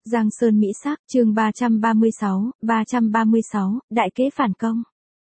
Giang Sơn Mỹ Sắc, chương 336, Đại kế phản công.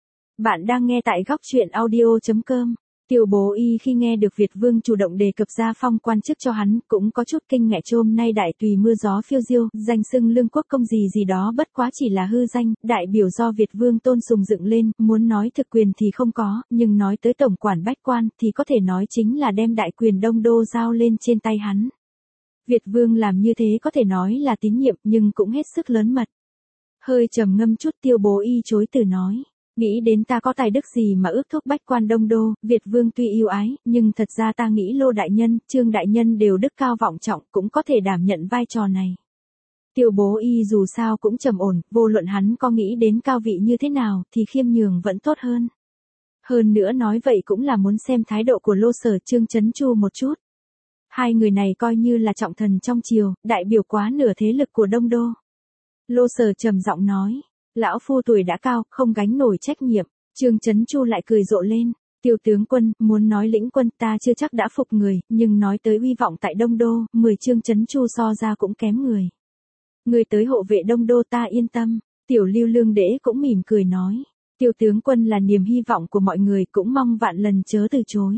Bạn đang nghe tại góc truyện audio.com. Tiêu Bố Y khi nghe được Việt Vương chủ động đề cập gia phong quan chức cho hắn, cũng có chút kinh ngạc. Hôm nay đại tùy mưa gió phiêu diêu, danh xưng lương quốc công gì gì đó bất quá chỉ là hư danh, đại biểu do Việt Vương tôn sùng dựng lên, muốn nói thực quyền thì không có, nhưng nói tới tổng quản bách quan thì có thể nói chính là đem đại quyền Đông Đô giao lên trên tay hắn. Việt Vương làm như thế có thể nói là tín nhiệm nhưng cũng hết sức lớn mật. Hơi trầm ngâm chút Tiêu Bố Y chối từ nói. Nghĩ đến ta có tài đức gì mà ước thúc bách quan Đông Đô, Việt Vương tuy yêu ái, nhưng thật ra ta nghĩ Lô đại nhân, Trương đại nhân đều đức cao vọng trọng, cũng có thể đảm nhận vai trò này. Tiêu Bố Y dù sao cũng trầm ổn, vô luận hắn có nghĩ đến cao vị như thế nào thì khiêm nhường vẫn tốt hơn. Hơn nữa nói vậy cũng là muốn xem thái độ của Lô Sở Trương trấn tru một chút. Hai người này coi như là trọng thần trong triều, đại biểu quá nửa thế lực của Đông Đô. Lô Sở trầm giọng nói. Lão phu tuổi đã cao, không gánh nổi trách nhiệm. Trương Trấn Chu lại cười rộ lên. Tiêu tướng quân, muốn nói lĩnh quân ta chưa chắc đã phục người, nhưng nói tới uy vọng tại Đông Đô, 10 Trương Trấn Chu so ra cũng kém người. Người tới hộ vệ Đông Đô ta yên tâm. Tiểu Lưu Lương Đễ cũng mỉm cười nói. Tiêu tướng quân là niềm hy vọng của mọi người, cũng mong vạn lần chớ từ chối.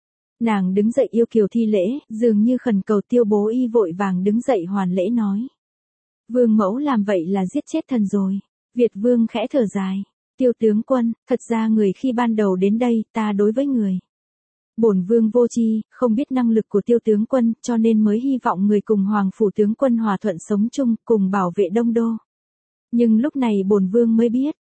Nàng đứng dậy yêu kiều thi lễ, dường như khẩn cầu Tiêu Bố Y vội vàng đứng dậy hoàn lễ nói. Vương mẫu làm vậy là giết chết thần rồi. Việt Vương khẽ thở dài. Tiêu tướng quân, thật ra người khi ban đầu đến đây, ta đối với người. Bổn Vương vô tri, không biết năng lực của Tiêu tướng quân, cho nên mới hy vọng người cùng Hoàng phủ tướng quân hòa thuận sống chung, cùng bảo vệ Đông Đô. Nhưng lúc này bổn Vương mới biết,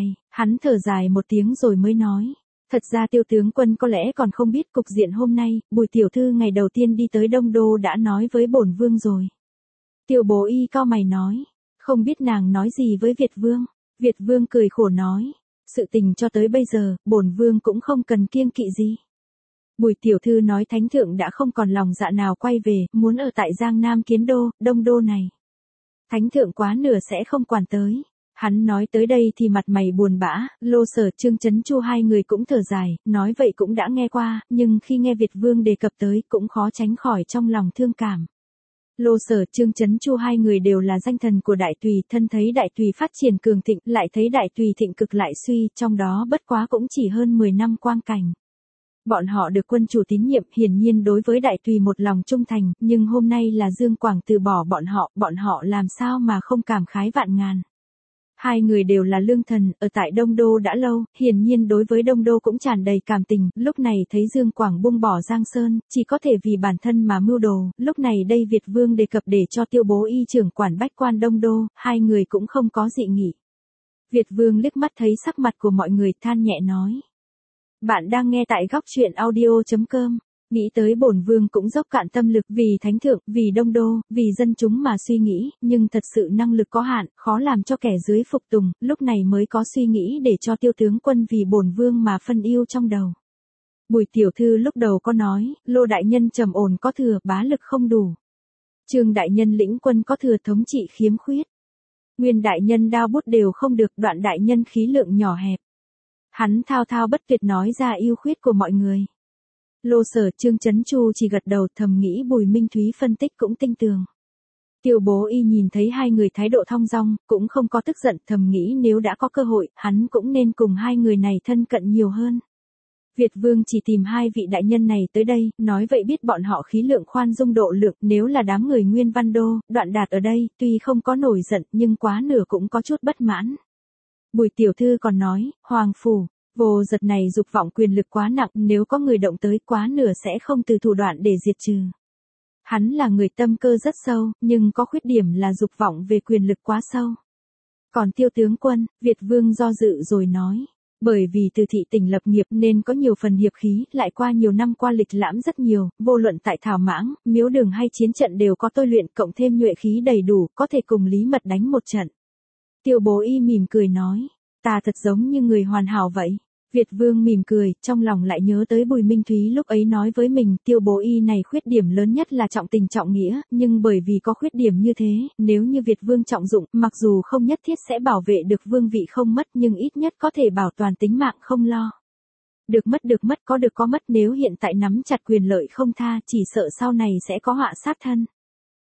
hắn thở dài một tiếng rồi mới nói. Thật ra Tiêu tướng quân có lẽ còn không biết cục diện hôm nay, Bùi tiểu thư ngày đầu tiên đi tới Đông Đô đã nói với bổn Vương rồi. Tiêu Bố Y cau mày nói. Không biết nàng nói gì với Việt Vương. Việt Vương cười khổ nói. Sự tình cho tới bây giờ, bổn Vương cũng không cần kiêng kỵ gì. Bùi tiểu thư nói thánh thượng đã không còn lòng dạ nào quay về, muốn ở tại Giang Nam Kiến Đô, Đông Đô này. Thánh thượng quá nửa sẽ không quản tới. Hắn nói tới đây thì mặt mày buồn bã, Lô Sở Trương Trấn Chu hai người cũng thở dài, nói vậy cũng đã nghe qua, nhưng khi nghe Việt Vương đề cập tới cũng khó tránh khỏi trong lòng thương cảm. Lô Sở Trương Trấn Chu hai người đều là danh thần của đại tùy, thân thấy đại tùy phát triển cường thịnh, lại thấy đại tùy thịnh cực lại suy, trong đó bất quá cũng chỉ hơn 10 năm quang cảnh. Bọn họ được quân chủ tín nhiệm, hiển nhiên đối với đại tùy một lòng trung thành, nhưng hôm nay là Dương Quảng từ bỏ bọn họ làm sao mà không cảm khái vạn ngàn. Hai người đều là lương thần, ở tại Đông Đô đã lâu, hiển nhiên đối với Đông Đô cũng tràn đầy cảm tình, lúc này thấy Dương Quảng buông bỏ Giang Sơn, chỉ có thể vì bản thân mà mưu đồ, lúc này đây Việt Vương đề cập để cho Tiêu Bố Y trưởng quản bách quan Đông Đô, hai người cũng không có dị nghị. Việt Vương liếc mắt thấy sắc mặt của mọi người than nhẹ nói. Bạn đang nghe tại góc truyện audio.com. Nghĩ tới bổn Vương cũng dốc cạn tâm lực vì thánh thượng, vì Đông Đô, vì dân chúng mà suy nghĩ, nhưng thật sự năng lực có hạn, khó làm cho kẻ dưới phục tùng, lúc này mới có suy nghĩ để cho Tiêu tướng quân vì bổn Vương mà phân yêu trong đầu. Bùi tiểu thư lúc đầu có nói, Lô đại nhân trầm ổn có thừa, bá lực không đủ. Trương đại nhân lĩnh quân có thừa, thống trị khiếm khuyết. Nguyên đại nhân đao bút đều không được, Đoạn đại nhân khí lượng nhỏ hẹp. Hắn thao thao bất tuyệt nói ra ưu khuyết của mọi người. Lô Sở Trương Trấn Chu chỉ gật đầu, thầm nghĩ Bùi Minh Thúy phân tích cũng tinh tường. Tiêu Bố Y nhìn thấy hai người thái độ thong dong, cũng không có tức giận, thầm nghĩ nếu đã có cơ hội, hắn cũng nên cùng hai người này thân cận nhiều hơn. Việt Vương chỉ tìm hai vị đại nhân này tới đây, nói vậy biết bọn họ khí lượng khoan dung độ lượng, nếu là đám người Nguyên Văn Đô, Đoạn Đạt ở đây, tuy không có nổi giận, nhưng quá nửa cũng có chút bất mãn. Bùi tiểu thư còn nói, Hoàng phủ. Vô Giật này dục vọng quyền lực quá nặng, nếu có người động tới quá nửa sẽ không từ thủ đoạn để diệt trừ. Hắn là người tâm cơ rất sâu, nhưng có khuyết điểm là dục vọng về quyền lực quá sâu. Còn Tiêu tướng quân, Việt Vương do dự rồi nói. Bởi vì từ thị tỉnh lập nghiệp nên có nhiều phần hiệp khí, lại qua nhiều năm qua lịch lãm rất nhiều, vô luận tại Thảo Mãng, Miếu Đường hay chiến trận đều có tôi luyện, cộng thêm nhuệ khí đầy đủ, có thể cùng Lý Mật đánh một trận. Tiêu Bố Y mỉm cười nói. Ta thật giống như người hoàn hảo vậy. Việt Vương mỉm cười, trong lòng lại nhớ tới Bùi Minh Thúy lúc ấy nói với mình, Tiêu Bố Y này khuyết điểm lớn nhất là trọng tình trọng nghĩa, nhưng bởi vì có khuyết điểm như thế, nếu như Việt Vương trọng dụng, mặc dù không nhất thiết sẽ bảo vệ được vương vị không mất, nhưng ít nhất có thể bảo toàn tính mạng không lo. Được mất có mất, nếu hiện tại nắm chặt quyền lợi không tha, chỉ sợ sau này sẽ có họa sát thân.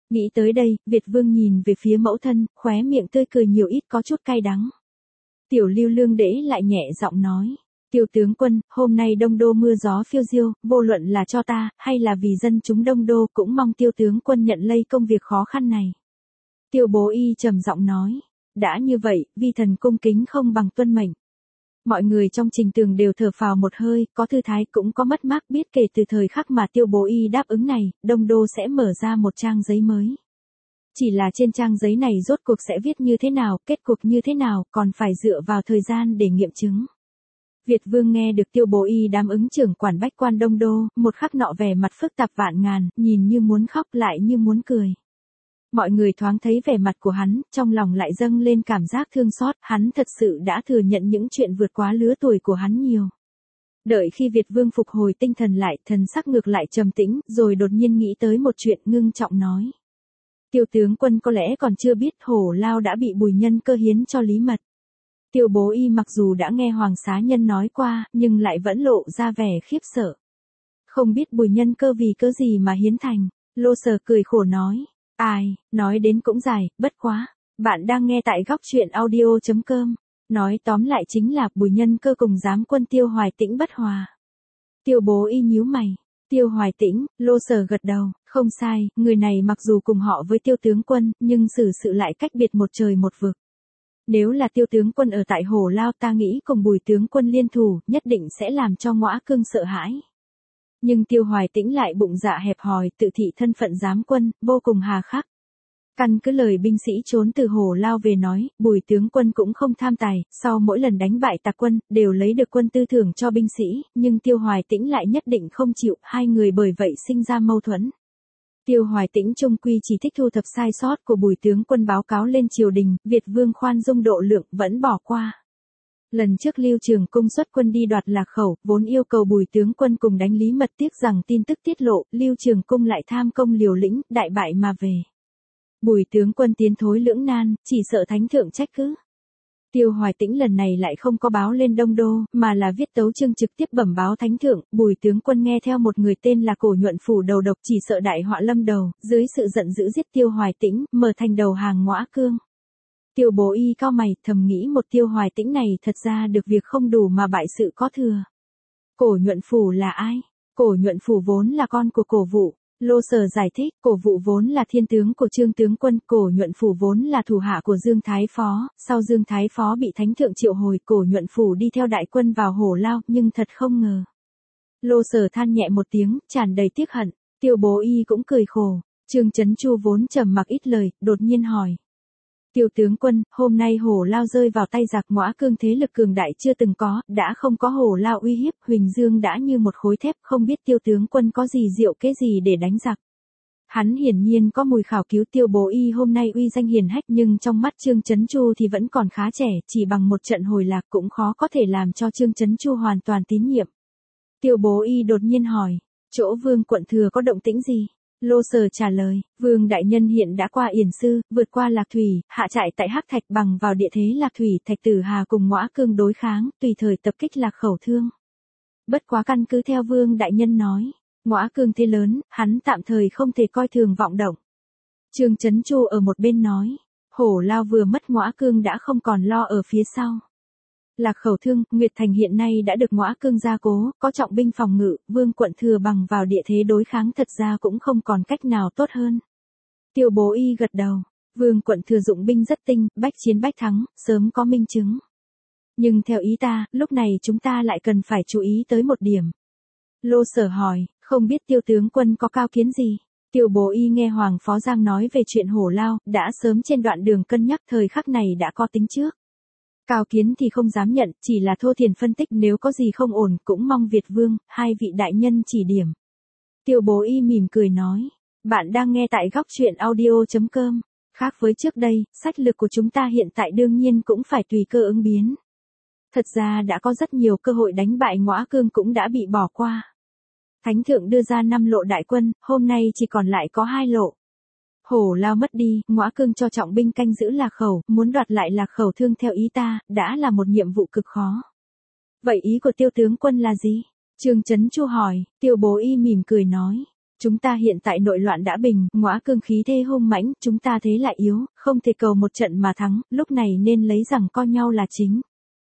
Nghĩ tới đây, Việt Vương nhìn về phía mẫu thân, khóe miệng tươi cười nhiều ít có chút cay đắng. Tiểu Lưu Lương Đễ lại nhẹ giọng nói. Tiêu tướng quân, hôm nay Đông Đô mưa gió phiêu diêu, vô luận là cho ta, hay là vì dân chúng Đông Đô cũng mong tiêu tướng quân nhận lấy công việc khó khăn này. Tiêu Bố Y trầm giọng nói. Đã như vậy, vi thần cung kính không bằng tuân mệnh. Mọi người trong Trình Tường đều thở phào một hơi, có thư thái cũng có mất mát, biết kể từ thời khắc mà Tiêu Bố Y đáp ứng này, Đông Đô sẽ mở ra một trang giấy mới. Chỉ là trên trang giấy này rốt cuộc sẽ viết như thế nào, kết cục như thế nào, còn phải dựa vào thời gian để nghiệm chứng. Việt Vương nghe được Tiêu Bố Y đáp ứng trưởng quản bách quan Đông Đô, một khắc nọ vẻ mặt phức tạp vạn ngàn, nhìn như muốn khóc lại như muốn cười. Mọi người thoáng thấy vẻ mặt của hắn, trong lòng lại dâng lên cảm giác thương xót, hắn thật sự đã thừa nhận những chuyện vượt quá lứa tuổi của hắn nhiều. Đợi khi Việt Vương phục hồi tinh thần lại, thần sắc ngược lại trầm tĩnh, rồi đột nhiên nghĩ tới một chuyện, ngưng trọng nói. Tiêu tướng quân có lẽ còn chưa biết Hổ Lao đã bị Bùi Nhân Cơ hiến cho Lý Mật. Tiêu Bố Y mặc dù đã nghe Hoàng xá nhân nói qua, nhưng lại vẫn lộ ra vẻ khiếp sợ. Không biết Bùi Nhân Cơ vì cớ gì mà hiến thành. Lô Sở cười khổ nói. Ai, nói đến cũng dài, bất quá. Bạn đang nghe tại góc truyện audio.com. Nói tóm lại chính là Bùi Nhân Cơ cùng giám quân Tiêu Hoài Tĩnh bất hòa. Tiêu Bố Y nhíu mày. Tiêu Hoài Tĩnh, Lô Sở gật đầu, không sai, người này mặc dù cùng họ với Tiêu tướng quân, nhưng xử sự lại cách biệt một trời một vực. Nếu là Tiêu tướng quân ở tại Hổ Lao, ta nghĩ cùng Bùi tướng quân liên thủ, nhất định sẽ làm cho Ngõa Cương sợ hãi. Nhưng Tiêu Hoài Tĩnh lại bụng dạ hẹp hòi, tự thị thân phận giám quân, vô cùng hà khắc. Căn cứ lời binh sĩ trốn từ Hổ Lao về nói, Bùi tướng quân cũng không tham tài, sau mỗi lần đánh bại tặc quân, đều lấy được quân tư thưởng cho binh sĩ, nhưng Tiêu Hoài Tĩnh lại nhất định không chịu, hai người bởi vậy sinh ra mâu thuẫn. Tiêu Hoài Tĩnh chung quy chỉ thích thu thập sai sót của Bùi tướng quân báo cáo lên triều đình, Việt Vương khoan dung độ lượng, vẫn bỏ qua. Lần trước Lưu Trường Cung xuất quân đi đoạt Lạc Khẩu, vốn yêu cầu Bùi tướng quân cùng đánh Lý Mật, tiếc rằng tin tức tiết lộ, Lưu Trường Cung lại tham công liều lĩnh, đại bại mà về. Bùi tướng quân tiến thối lưỡng nan, chỉ sợ thánh thượng trách cứ. Tiêu Hoài Tĩnh lần này lại không có báo lên Đông Đô, mà là viết tấu chương trực tiếp bẩm báo thánh thượng, Bùi tướng quân nghe theo một người tên là Cổ Nhuận Phủ đầu độc, chỉ sợ đại họa lâm đầu, dưới sự giận dữ giết Tiêu Hoài Tĩnh, mở thành đầu hàng Ngõa Cương. Tiêu Bố Y cao mày, thầm nghĩ một Tiêu Hoài Tĩnh này thật ra được việc không đủ mà bại sự có thừa. Cổ Nhuận Phủ là ai? Cổ Nhuận Phủ vốn là con của Cổ Vũ. Lô Sở giải thích, Cổ Vũ vốn là thiên tướng của Trương tướng quân, Cổ Nhuận Phủ vốn là thủ hạ của Dương Thái Phó, sau Dương Thái Phó bị thánh thượng triệu hồi, Cổ Nhuận Phủ đi theo đại quân vào Hổ Lao, nhưng thật không ngờ. Lô Sở than nhẹ một tiếng, tràn đầy tiếc hận, Tiêu Bố Y cũng cười khổ, Trương Chấn Chu vốn trầm mặc ít lời, đột nhiên hỏi. Tiêu tướng quân, hôm nay Hổ Lao rơi vào tay giặc, Ngõa Cương thế lực cường đại chưa từng có, đã không có Hổ Lao uy hiếp, Huỳnh Dương đã như một khối thép, không biết Tiêu tướng quân có gì diệu kế gì để đánh giặc. Hắn hiển nhiên có mùi khảo cứu. Tiêu Bố Y hôm nay uy danh hiển hách, nhưng trong mắt Trương Chấn Chu thì vẫn còn khá trẻ, chỉ bằng một trận hồi lạc cũng khó có thể làm cho Trương Chấn Chu hoàn toàn tín nhiệm. Tiêu Bố Y đột nhiên hỏi, chỗ Vương quận thừa có động tĩnh gì? Lô Sở trả lời, Vương đại nhân hiện đã qua Yển Sư, vượt qua Lạc Thủy, hạ trại tại Hắc Thạch, bằng vào địa thế Lạc Thủy, Thạch Tử Hà cùng Ngõa Cương đối kháng, tùy thời tập kích Lạc Khẩu Thương. Bất quá căn cứ theo Vương đại nhân nói, Ngõa Cương thế lớn, hắn tạm thời không thể coi thường vọng động. Trương Chấn Chu ở một bên nói, Hổ Lao vừa mất Ngõa Cương đã không còn lo ở phía sau. Lạc Khẩu Thương, Nguyệt Thành hiện nay đã được Ngõa Cương gia cố, có trọng binh phòng ngự, Vương quận thừa bằng vào địa thế đối kháng thật ra cũng không còn cách nào tốt hơn. Tiêu Bố Y gật đầu, Vương quận thừa dụng binh rất tinh, bách chiến bách thắng, sớm có minh chứng. Nhưng theo ý ta, lúc này chúng ta lại cần phải chú ý tới một điểm. Lô Sở hỏi, không biết Tiêu tướng quân có cao kiến gì? Tiêu Bố Y nghe Hoàng Phó Giang nói về chuyện Hổ Lao, đã sớm trên đoạn đường cân nhắc, thời khắc này đã có tính trước. Cao kiến thì không dám nhận, chỉ là thô thiển phân tích, nếu có gì không ổn, cũng mong Việt Vương, hai vị đại nhân chỉ điểm. Tiêu Bố Y mỉm cười nói, bạn đang nghe tại góc truyện audio.com. Khác với trước đây, sách lược của chúng ta hiện tại đương nhiên cũng phải tùy cơ ứng biến. Thật ra đã có rất nhiều cơ hội đánh bại Ngõa Cương cũng đã bị bỏ qua. Thánh thượng đưa ra 5 lộ đại quân, hôm nay chỉ còn lại có 2 lộ. Hổ Lao mất đi, Ngõa Cương cho trọng binh canh giữ Lạc Khẩu, muốn đoạt lại Lạc Khẩu Thương theo ý ta, đã là một nhiệm vụ cực khó. Vậy ý của Tiêu tướng quân là gì? Trương Chấn Chu hỏi, Tiêu Bố Y mỉm cười nói, Chúng ta hiện tại nội loạn đã bình, Ngõa Cương khí thế hung mãnh, chúng ta thế lại yếu, không thể cầu một trận mà thắng, lúc này nên lấy rằng co nhau là chính.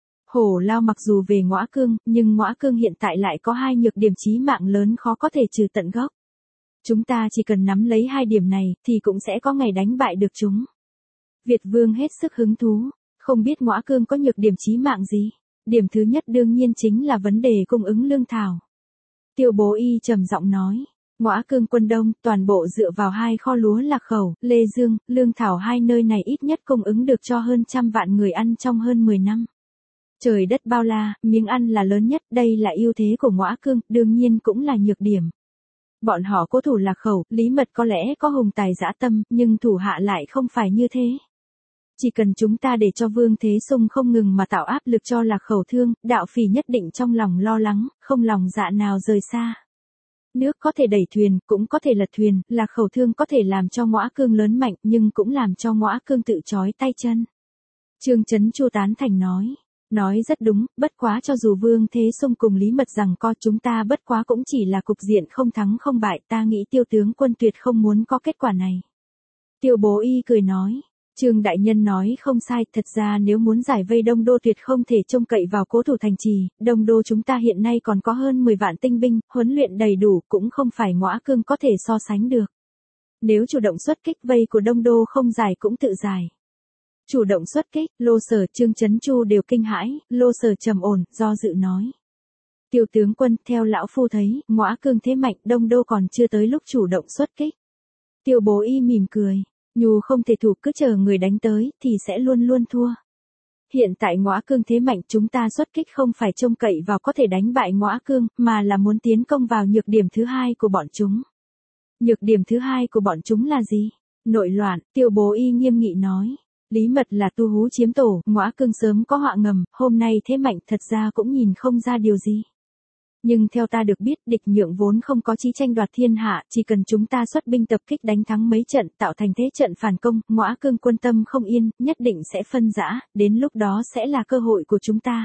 Hổ Lao mặc dù về Ngõa Cương, nhưng Ngõa Cương hiện tại lại có hai nhược điểm chí mạng lớn khó có thể trừ tận gốc. Chúng ta chỉ cần nắm lấy hai điểm này, thì cũng sẽ có ngày đánh bại được chúng. Việt Vương hết sức hứng thú, không biết Ngõa Cương có nhược điểm chí mạng gì. Điểm thứ nhất đương nhiên chính là vấn đề cung ứng lương thảo. Tiêu Bố Y trầm giọng nói. Ngõa Cương quân đông, toàn bộ dựa vào hai kho lúa Lạc Khẩu, Lê Dương, lương thảo hai nơi này ít nhất cung ứng được cho hơn 100 vạn người ăn trong hơn 10 năm. Trời đất bao la, miếng ăn là lớn nhất, đây là ưu thế của Ngõa Cương, đương nhiên cũng là nhược điểm. Bọn họ cố thủ Lạc Khẩu, Lý Mật có lẽ có hùng tài dã tâm, nhưng thủ hạ lại không phải như thế. Chỉ cần chúng ta để cho Vương Thế Sung không ngừng mà tạo áp lực cho Lạc Khẩu Thương, Đạo Phỉ nhất định trong lòng lo lắng, không lòng dạ nào rời xa. Nước có thể đẩy thuyền, cũng có thể lật thuyền, Lạc Khẩu Thương có thể làm cho Ngõa Cương lớn mạnh, nhưng cũng làm cho Ngõa Cương tự trói tay chân. Trương Chấn Chu tán thành nói. Nói rất đúng, bất quá cho dù Vương Thế Sung cùng Lý Mật rằng co chúng ta bất quá cũng chỉ là cục diện không thắng không bại, ta nghĩ Tiêu tướng quân tuyệt không muốn có kết quả này. Tiêu Bố Y cười nói. Trương đại nhân nói không sai, thật ra nếu muốn giải vây Đông Đô tuyệt không thể trông cậy vào cố thủ thành trì, Đông Đô chúng ta hiện nay còn có hơn 10 vạn tinh binh, huấn luyện đầy đủ cũng không phải Ngõa Cương có thể so sánh được. Nếu chủ động xuất kích vây của Đông Đô không giải cũng tự giải. Chủ động xuất kích, Lô Sở, Trương Chấn Chu đều kinh hãi, Lô Sở trầm ổn, do dự nói. Tiêu tướng quân, theo lão phu thấy, Ngõa Cương thế mạnh, Đông Đô còn chưa tới lúc chủ động xuất kích. Tiêu Bố Y mỉm cười. Nhu không thể thủ, cứ chờ người đánh tới, thì sẽ luôn luôn thua. Hiện tại Ngõa Cương thế mạnh, chúng ta xuất kích không phải trông cậy vào có thể đánh bại Ngõa Cương, mà là muốn tiến công vào nhược điểm thứ hai của bọn chúng. Nhược điểm thứ hai của bọn chúng là gì? Nội loạn, Tiêu Bố Y nghiêm nghị nói. Lý Mật là tu hú chiếm tổ, Ngõa Cương sớm có họa ngầm, hôm nay thế mạnh thật ra cũng nhìn không ra điều gì. Nhưng theo ta được biết, địch nhượng vốn không có chí tranh đoạt thiên hạ, chỉ cần chúng ta xuất binh tập kích đánh thắng mấy trận, tạo thành thế trận phản công, Ngõa Cương quân tâm không yên, nhất định sẽ phân rã, đến lúc đó sẽ là cơ hội của chúng ta.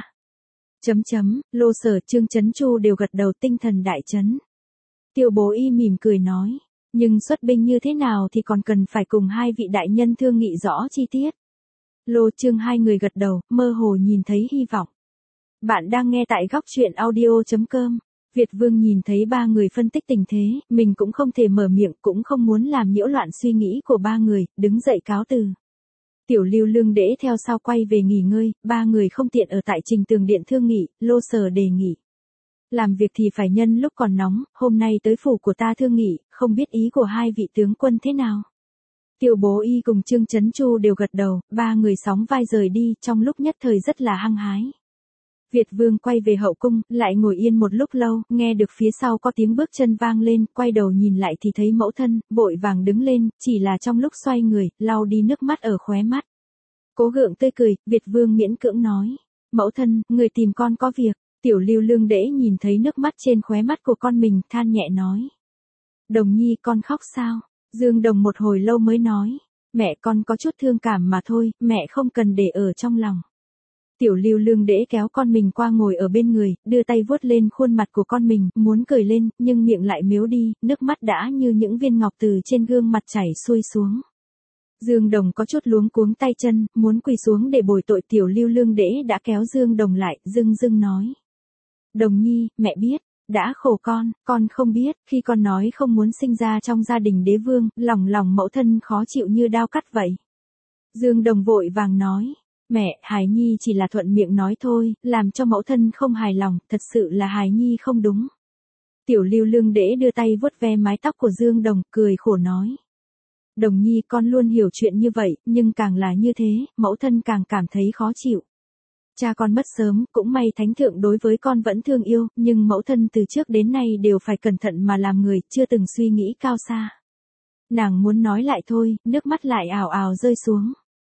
Lô Sở, Trương Chấn Chu đều gật đầu, tinh thần đại chấn. Tiêu Bố Y mỉm cười nói, nhưng xuất binh như thế nào thì còn cần phải cùng hai vị đại nhân thương nghị rõ chi tiết. Lô Trương hai người gật đầu, mơ hồ nhìn thấy hy vọng. Bạn đang nghe tại góc truyện audio.com. Việt Vương nhìn thấy ba người phân tích tình thế, mình cũng không thể mở miệng, cũng không muốn làm nhiễu loạn suy nghĩ của ba người, đứng dậy cáo từ. Tiểu Lưu Lương Đễ theo sau quay về nghỉ ngơi, ba người không tiện ở tại Trình Tường Điện thương nghị, Lô Sở đề nghị. Làm việc thì phải nhân lúc còn nóng, hôm nay tới phủ của ta thương nghị, không biết ý của hai vị tướng quân thế nào. Tiêu Bố Y cùng Trương Chấn Chu đều gật đầu, ba người sóng vai rời đi, trong lúc nhất thời rất là hăng hái. Việt Vương quay về hậu cung, lại ngồi yên một lúc lâu, nghe được phía sau có tiếng bước chân vang lên, quay đầu nhìn lại thì thấy mẫu thân, vội vàng đứng lên, chỉ là trong lúc xoay người, lau đi nước mắt ở khóe mắt. Cố gượng tươi cười, Việt Vương miễn cưỡng nói, mẫu thân, người tìm con có việc. Tiểu Lưu Lương Đễ nhìn thấy nước mắt trên khóe mắt của con mình, than nhẹ nói. Đồng nhi, con khóc sao? Dương Đồng một hồi lâu mới nói, mẹ con có chút thương cảm mà thôi, mẹ không cần để ở trong lòng. Tiểu Lưu Lương Đễ kéo con mình qua ngồi ở bên người, đưa tay vuốt lên khuôn mặt của con mình, muốn cười lên, nhưng miệng lại mếu đi, nước mắt đã như những viên ngọc từ trên gương mặt chảy xuôi xuống. Dương Đồng có chút luống cuống tay chân, muốn quỳ xuống để bồi tội. Tiểu Lưu Lương Đễ đã kéo Dương Đồng lại, dưng nói. Đồng nhi, mẹ biết, đã khổ con không biết, khi con nói không muốn sinh ra trong gia đình đế vương, lòng mẫu thân khó chịu như đao cắt vậy. Dương Đồng vội vàng nói, mẹ, Hải Nhi chỉ là thuận miệng nói thôi, làm cho mẫu thân không hài lòng, thật sự là Hải Nhi không đúng. Tiểu Lưu Lương Đễ đưa tay vuốt ve mái tóc của Dương Đồng, cười khổ nói. Đồng nhi, con luôn hiểu chuyện như vậy, nhưng càng là như thế, mẫu thân càng cảm thấy khó chịu. Cha con mất sớm, cũng may thánh thượng đối với con vẫn thương yêu, nhưng mẫu thân từ trước đến nay đều phải cẩn thận mà làm người, chưa từng suy nghĩ cao xa. Nàng muốn nói lại thôi, nước mắt lại ào ào rơi xuống.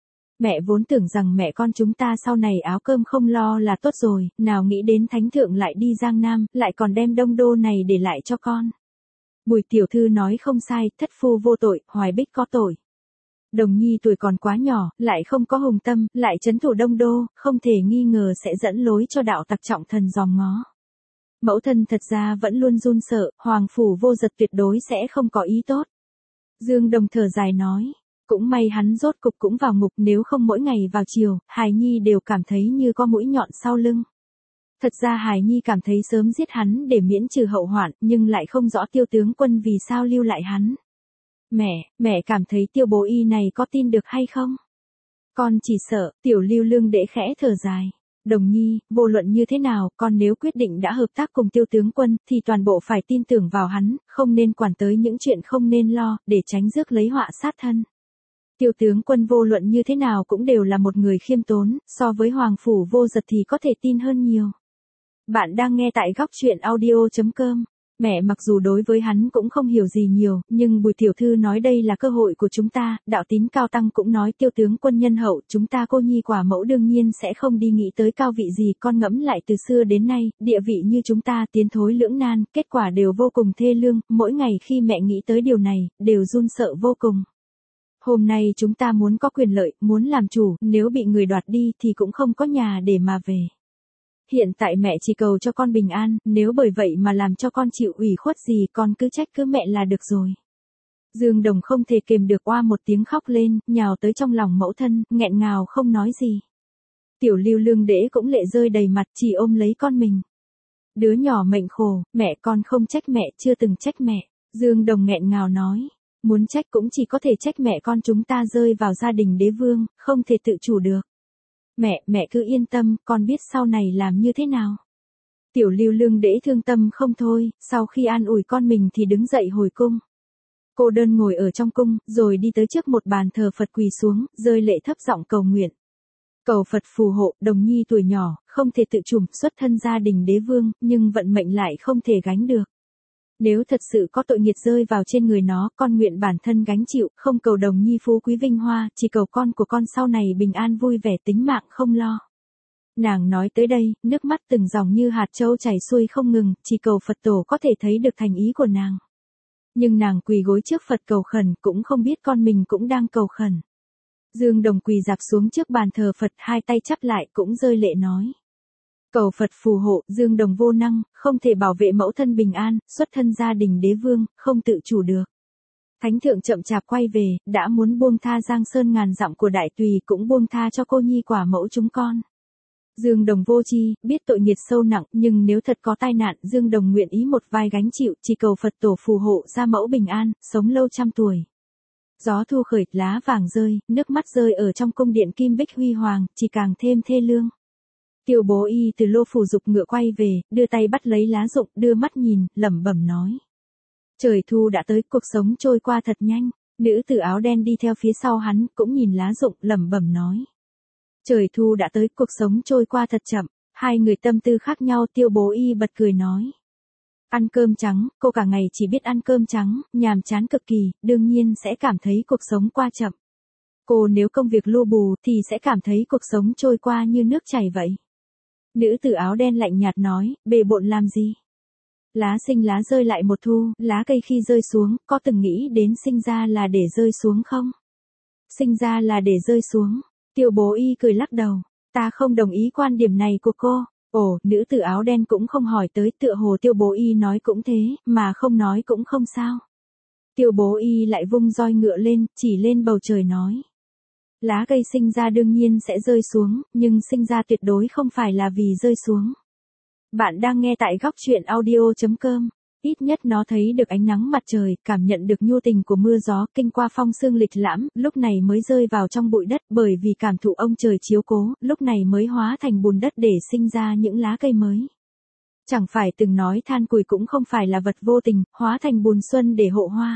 Mẹ vốn tưởng rằng mẹ con chúng ta sau này áo cơm không lo là tốt rồi, nào nghĩ đến thánh thượng lại đi Giang Nam, lại còn đem Đông Đô này để lại cho con. Bùi tiểu thư nói không sai, thất phu vô tội, Hoài Bích có tội. Đồng nhi tuổi còn quá nhỏ, lại không có hùng tâm, lại trấn thủ Đông Đô, không thể nghi ngờ sẽ dẫn lối cho đạo tặc Trọng Thần giòm ngó. Mẫu thân thật ra vẫn luôn run sợ, Hoàng Phủ Vô Dật tuyệt đối sẽ không có ý tốt. Dương Đồng thở dài nói, cũng may hắn rốt cục cũng vào ngục, nếu không mỗi ngày vào chiều, Hải Nhi đều cảm thấy như có mũi nhọn sau lưng. Thật ra Hải Nhi cảm thấy sớm giết hắn để miễn trừ hậu hoạn, nhưng lại không rõ Tiêu tướng quân vì sao lưu lại hắn. Mẹ cảm thấy Tiêu bố y này có tin được hay không? Con chỉ sợ. Tiểu Lưu Lương Đễ khẽ thở dài. Đồng Nhi, vô luận như thế nào, con nếu quyết định đã hợp tác cùng Tiêu tướng quân, thì toàn bộ phải tin tưởng vào hắn, không nên quản tới những chuyện không nên lo, để tránh rước lấy họa sát thân. Tiêu tướng quân vô luận như thế nào cũng đều là một người khiêm tốn, so với Hoàng Phủ Vô Dật thì có thể tin hơn nhiều. Bạn đang nghe tại góc truyện audio.com. Mẹ mặc dù đối với hắn cũng không hiểu gì nhiều, nhưng Bùi tiểu thư nói đây là cơ hội của chúng ta, đạo tín cao tăng cũng nói Tiêu tướng quân nhân hậu, chúng ta cô nhi quả mẫu đương nhiên sẽ không đi nghĩ tới cao vị gì, con ngẫm lại từ xưa đến nay, địa vị như chúng ta tiến thối lưỡng nan, kết quả đều vô cùng thê lương, mỗi ngày khi mẹ nghĩ tới điều này, đều run sợ vô cùng. Hôm nay chúng ta muốn có quyền lợi, muốn làm chủ, nếu bị người đoạt đi thì cũng không có nhà để mà về. Hiện tại mẹ chỉ cầu cho con bình an, nếu bởi vậy mà làm cho con chịu ủy khuất gì, con cứ trách cứ mẹ là được rồi. Dương Đồng không thể kềm được oa một tiếng khóc lên, nhào tới trong lòng mẫu thân, nghẹn ngào không nói gì. Tiểu Lưu Lương Đễ cũng lệ rơi đầy mặt, chỉ ôm lấy con mình. Đứa nhỏ mệnh khổ, mẹ con không trách mẹ, chưa từng trách mẹ. Dương Đồng nghẹn ngào nói, muốn trách cũng chỉ có thể trách mẹ con chúng ta rơi vào gia đình đế vương, không thể tự chủ được. Mẹ cứ yên tâm, con biết sau này làm như thế nào. Tiểu Lưu Lương Đễ thương tâm không thôi, sau khi an ủi con mình thì đứng dậy hồi cung. Cô đơn ngồi ở trong cung, rồi đi tới trước một bàn thờ Phật quỳ xuống, rơi lệ thấp giọng cầu nguyện. Cầu Phật phù hộ, Đồng Nhi tuổi nhỏ, không thể tự chủ, xuất thân gia đình đế vương, nhưng vận mệnh lại không thể gánh được. Nếu thật sự có tội nghiệt rơi vào trên người nó, con nguyện bản thân gánh chịu, không cầu Đồng Nhi phú quý vinh hoa, chỉ cầu con của con sau này bình an vui vẻ tính mạng không lo. Nàng nói tới đây, nước mắt từng dòng như hạt châu chảy xuôi không ngừng, chỉ cầu Phật tổ có thể thấy được thành ý của nàng. Nhưng nàng quỳ gối trước Phật cầu khẩn, cũng không biết con mình cũng đang cầu khẩn. Dương Đồng quỳ dạp xuống trước bàn thờ Phật, hai tay chắp lại cũng rơi lệ nói. Cầu Phật phù hộ, Dương Đồng vô năng, không thể bảo vệ mẫu thân bình an, xuất thân gia đình đế vương, không tự chủ được. Thánh thượng chậm chạp quay về, đã muốn buông tha Giang Sơn ngàn dặm của đại tùy, cũng buông tha cho cô nhi quả mẫu chúng con. Dương Đồng vô tri, biết tội nghiệt sâu nặng, nhưng nếu thật có tai nạn, Dương Đồng nguyện ý một vai gánh chịu, chỉ cầu Phật tổ phù hộ gia mẫu bình an, sống lâu trăm tuổi. Gió thu khởi, lá vàng rơi, nước mắt rơi ở trong cung điện kim bích huy hoàng, chỉ càng thêm thê lương. Tiêu bố y từ lô phủ dục ngựa quay về, đưa tay bắt lấy lá rụng, đưa mắt nhìn, lẩm bẩm nói. Trời thu đã tới, cuộc sống trôi qua thật nhanh. Nữ tử áo đen đi theo phía sau hắn, cũng nhìn lá rụng, lẩm bẩm nói. Trời thu đã tới, cuộc sống trôi qua thật chậm. Hai người tâm tư khác nhau, tiêu bố y bật cười nói. Ăn cơm trắng, cô cả ngày chỉ biết ăn cơm trắng, nhàm chán cực kỳ, đương nhiên sẽ cảm thấy cuộc sống qua chậm. Cô nếu công việc lu bù thì sẽ cảm thấy cuộc sống trôi qua như nước chảy vậy. Nữ tử áo đen lạnh nhạt nói, bề bộn làm gì? Lá sinh lá rơi lại một thu, lá cây khi rơi xuống, có từng nghĩ đến sinh ra là để rơi xuống không? Sinh ra là để rơi xuống. Tiêu bố y cười lắc đầu, ta không đồng ý quan điểm này của cô. Ồ, nữ tử áo đen cũng không hỏi tới, tựa hồ tiêu bố y nói cũng thế, mà không nói cũng không sao. Tiêu bố y lại vung roi ngựa lên, chỉ lên bầu trời nói. Lá cây sinh ra đương nhiên sẽ rơi xuống, nhưng sinh ra tuyệt đối không phải là vì rơi xuống. Bạn đang nghe tại góc truyện audio.com. Ít nhất nó thấy được ánh nắng mặt trời, cảm nhận được nhu tình của mưa gió, kinh qua phong sương lịch lãm, lúc này mới rơi vào trong bụi đất, bởi vì cảm thụ ông trời chiếu cố, lúc này mới hóa thành bùn đất để sinh ra những lá cây mới. Chẳng phải từng nói than củi cũng không phải là vật vô tình, hóa thành bùn xuân để hộ hoa.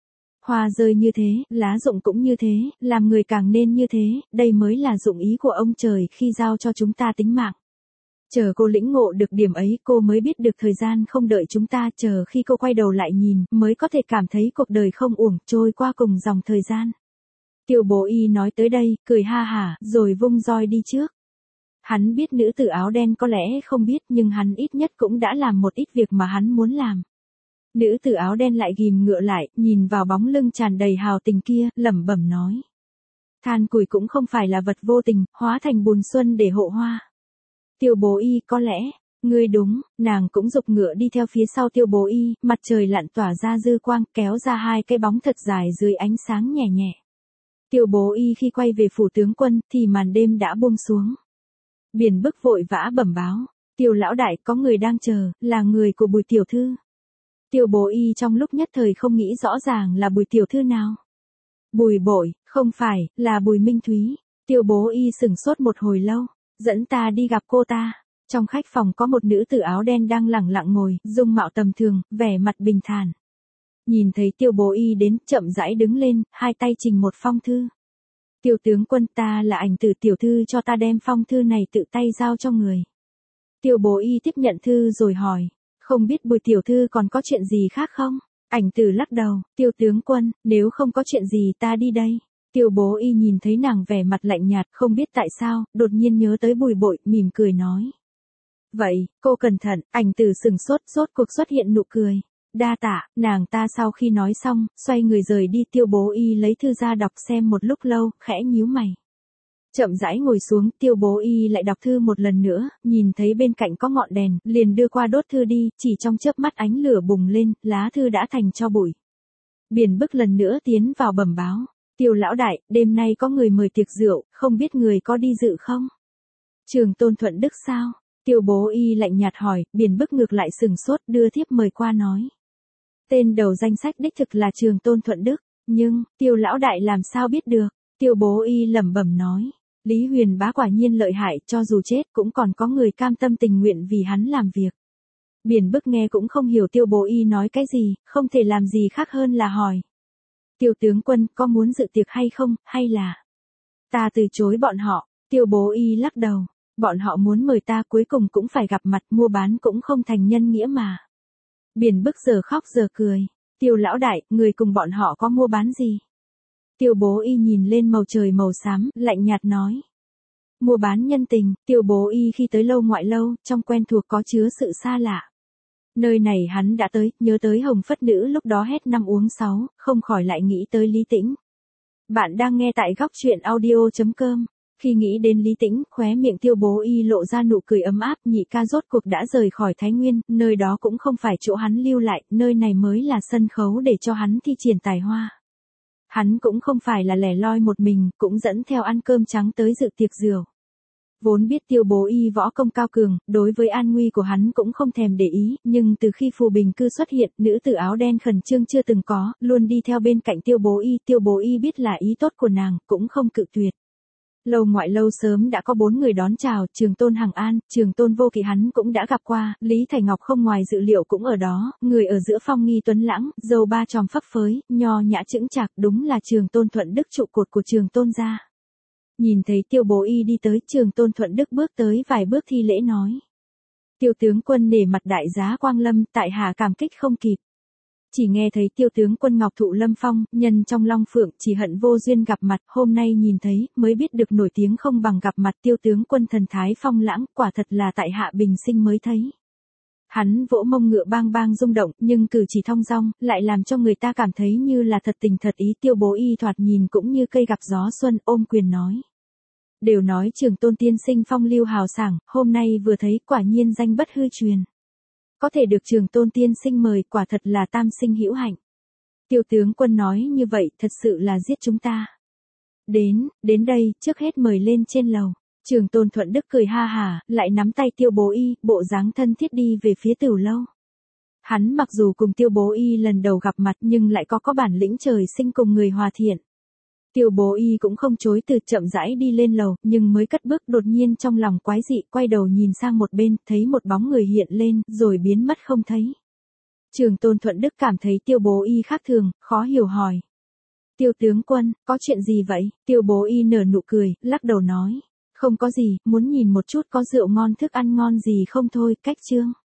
Hoa rơi như thế, lá rụng cũng như thế, làm người càng nên như thế, đây mới là dụng ý của ông trời khi giao cho chúng ta tính mạng. Chờ cô lĩnh ngộ được điểm ấy, cô mới biết được thời gian không đợi chúng ta, chờ khi cô quay đầu lại nhìn, mới có thể cảm thấy cuộc đời không uổng, trôi qua cùng dòng thời gian. Tiêu bố y nói tới đây, cười ha hả, rồi vung roi đi trước. Hắn biết nữ tử áo đen có lẽ không biết, nhưng hắn ít nhất cũng đã làm một ít việc mà hắn muốn làm. Nữ tử áo đen lại ghim ngựa lại, nhìn vào bóng lưng tràn đầy hào tình kia, lẩm bẩm nói. Than củi cũng không phải là vật vô tình, hóa thành bùn xuân để hộ hoa. Tiêu bố y có lẽ, Ngươi đúng, nàng cũng giục ngựa đi theo phía sau Tiêu Bố Y, mặt trời lặn tỏa ra dư quang, kéo ra hai cái bóng thật dài dưới ánh sáng nhẹ nhẹ. Tiêu Bố Y khi quay về phủ tướng quân, thì màn đêm đã buông xuống. Biển Bức vội vã bẩm báo, Tiêu lão đại có người đang chờ, là người của Bùi tiểu thư. Tiêu Bố Y trong lúc nhất thời không nghĩ rõ ràng là Bùi tiểu thư nào. Bùi Bội, không phải, là Bùi Minh Thúy. Tiêu Bố Y sửng sốt một hồi lâu, dẫn ta đi gặp cô ta. Trong khách phòng có một nữ tử áo đen đang lẳng lặng ngồi, dung mạo tầm thường, vẻ mặt bình thản. Nhìn thấy Tiêu Bố Y đến, chậm rãi đứng lên, hai tay trình một phong thư. Tiêu tướng quân, ta là ảnh tử tiểu thư, cho ta đem phong thư này tự tay giao cho người. Tiêu Bố Y tiếp nhận thư rồi hỏi, không biết Bùi tiểu thư còn có chuyện gì khác không? Ảnh tử lắc đầu, Tiêu tướng quân, nếu không có chuyện gì ta đi đây. Tiêu Bố Y nhìn thấy nàng vẻ mặt lạnh nhạt, không biết tại sao, đột nhiên nhớ tới Bùi Bội, mỉm cười nói. Vậy, cô cẩn thận. Ảnh tử sừng sốt cuộc xuất hiện nụ cười. Đa tạ. Nàng ta sau khi nói xong, xoay người rời đi. Tiêu Bố Y lấy thư ra đọc xem một lúc lâu, khẽ nhíu mày. Chậm rãi ngồi xuống, Tiêu Bố Y lại đọc thư một lần nữa, nhìn thấy bên cạnh có ngọn đèn, liền đưa qua đốt thư đi, chỉ trong chớp mắt ánh lửa bùng lên, lá thư đã thành tro bụi. Biển Bức lần nữa tiến vào bẩm báo. Tiêu lão đại, đêm nay có người mời tiệc rượu, không biết người có đi dự không? Trường Tôn Thuận Đức sao? Tiêu Bố Y lạnh nhạt hỏi, Biển Bức ngược lại sừng sốt, đưa thiếp mời qua nói. Tên đầu danh sách đích thực là Trường Tôn Thuận Đức, nhưng, Tiêu lão đại làm sao biết được? Tiêu Bố Y lẩm bẩm nói, Lý Huyền Bá quả nhiên lợi hại, cho dù chết cũng còn có người cam tâm tình nguyện vì hắn làm việc. Biển Bức nghe cũng không hiểu Tiêu Bố Y nói cái gì, không thể làm gì khác hơn là hỏi. Tiêu tướng quân, có muốn dự tiệc hay không, hay là... Ta từ chối bọn họ. Tiêu Bố Y lắc đầu. Bọn họ muốn mời ta cuối cùng cũng phải gặp mặt, mua bán cũng không thành nhân nghĩa mà. Biển Bức giờ khóc giờ cười. Tiêu lão đại, người cùng bọn họ có mua bán gì? Tiêu Bố Y nhìn lên màu trời màu xám, lạnh nhạt nói. Mua bán nhân tình. Tiêu Bố Y khi tới lâu ngoại lâu, trong quen thuộc có chứa sự xa lạ. Nơi này hắn đã tới, nhớ tới Hồng Phất Nữ lúc đó hét năm uống sáu, không khỏi lại nghĩ tới Lý Tĩnh. Bạn đang nghe tại góc truyện audio.com. Khi nghĩ đến Lý Tĩnh, khóe miệng Tiêu Bố Y lộ ra nụ cười ấm áp. Nhị ca rốt cuộc đã rời khỏi Thái Nguyên, nơi đó cũng không phải chỗ hắn lưu lại, nơi này mới là sân khấu để cho hắn thi triển tài hoa. Hắn cũng không phải là lẻ loi một mình, cũng dẫn theo ăn cơm trắng tới dự tiệc rượu. Vốn biết Tiêu Bố Y võ công cao cường, đối với an nguy của hắn cũng không thèm để ý, nhưng từ khi Phù Bình Cư xuất hiện, nữ tử áo đen khẩn trương chưa từng có, luôn đi theo bên cạnh Tiêu Bố Y biết là ý tốt của nàng, cũng không cự tuyệt. Lâu ngoại lâu sớm đã có 4 người đón chào, Trường Tôn Hằng An, Trường Tôn Vô Kỵ hắn cũng đã gặp qua, Lý Thải Ngọc không ngoài dự liệu cũng ở đó, người ở giữa phong nghi tuấn lãng, dâu ba tròm phấp phới, nho nhã chững chạc, đúng là Trường Tôn Thuận Đức trụ cột của Trường Tôn gia. Nhìn thấy Tiêu Bố Y đi tới, Trường Tôn Thuận Đức bước tới vài bước thi lễ nói. Tiêu tướng quân nể mặt đại giá quang lâm, tại hạ cảm kích không kịp. Chỉ nghe thấy Tiêu tướng quân ngọc thụ lâm phong, nhân trong long phượng, chỉ hận vô duyên gặp mặt, hôm nay nhìn thấy, mới biết được nổi tiếng không bằng gặp mặt. Tiêu tướng quân thần thái phong lãng, quả thật là tại hạ bình sinh mới thấy. Hắn vỗ mông ngựa bang bang rung động, nhưng cử chỉ thong dong, lại làm cho người ta cảm thấy như là thật tình thật ý. Tiêu Bố Y thoạt nhìn cũng như cây gặp gió xuân, ôm quyền nói. Đều nói Trường Tôn tiên sinh phong lưu hào sảng, hôm nay vừa thấy quả nhiên danh bất hư truyền. Có thể được Trường Tôn tiên sinh mời, quả thật là tam sinh hữu hạnh. Tiêu tướng quân nói như vậy, thật sự là giết chúng ta. Đến đây, trước hết mời lên trên lầu. Trường Tôn Thuận Đức cười ha hả, lại nắm tay Tiêu Bố Y, bộ dáng thân thiết đi về phía tửu lâu. Hắn mặc dù cùng Tiêu Bố Y lần đầu gặp mặt nhưng lại có bản lĩnh trời sinh cùng người hòa thiện. Tiêu Bố Y cũng không chối từ, chậm rãi đi lên lầu, nhưng mới cất bước đột nhiên trong lòng quái dị, quay đầu nhìn sang một bên, thấy một bóng người hiện lên, rồi biến mất không thấy. Trường Tôn Thuận Đức cảm thấy Tiêu Bố Y khác thường, khó hiểu hỏi. Tiêu tướng quân, có chuyện gì vậy? Tiêu Bố Y nở nụ cười, lắc đầu nói. Không có gì, muốn nhìn một chút có rượu ngon thức ăn ngon gì không thôi, cách chương.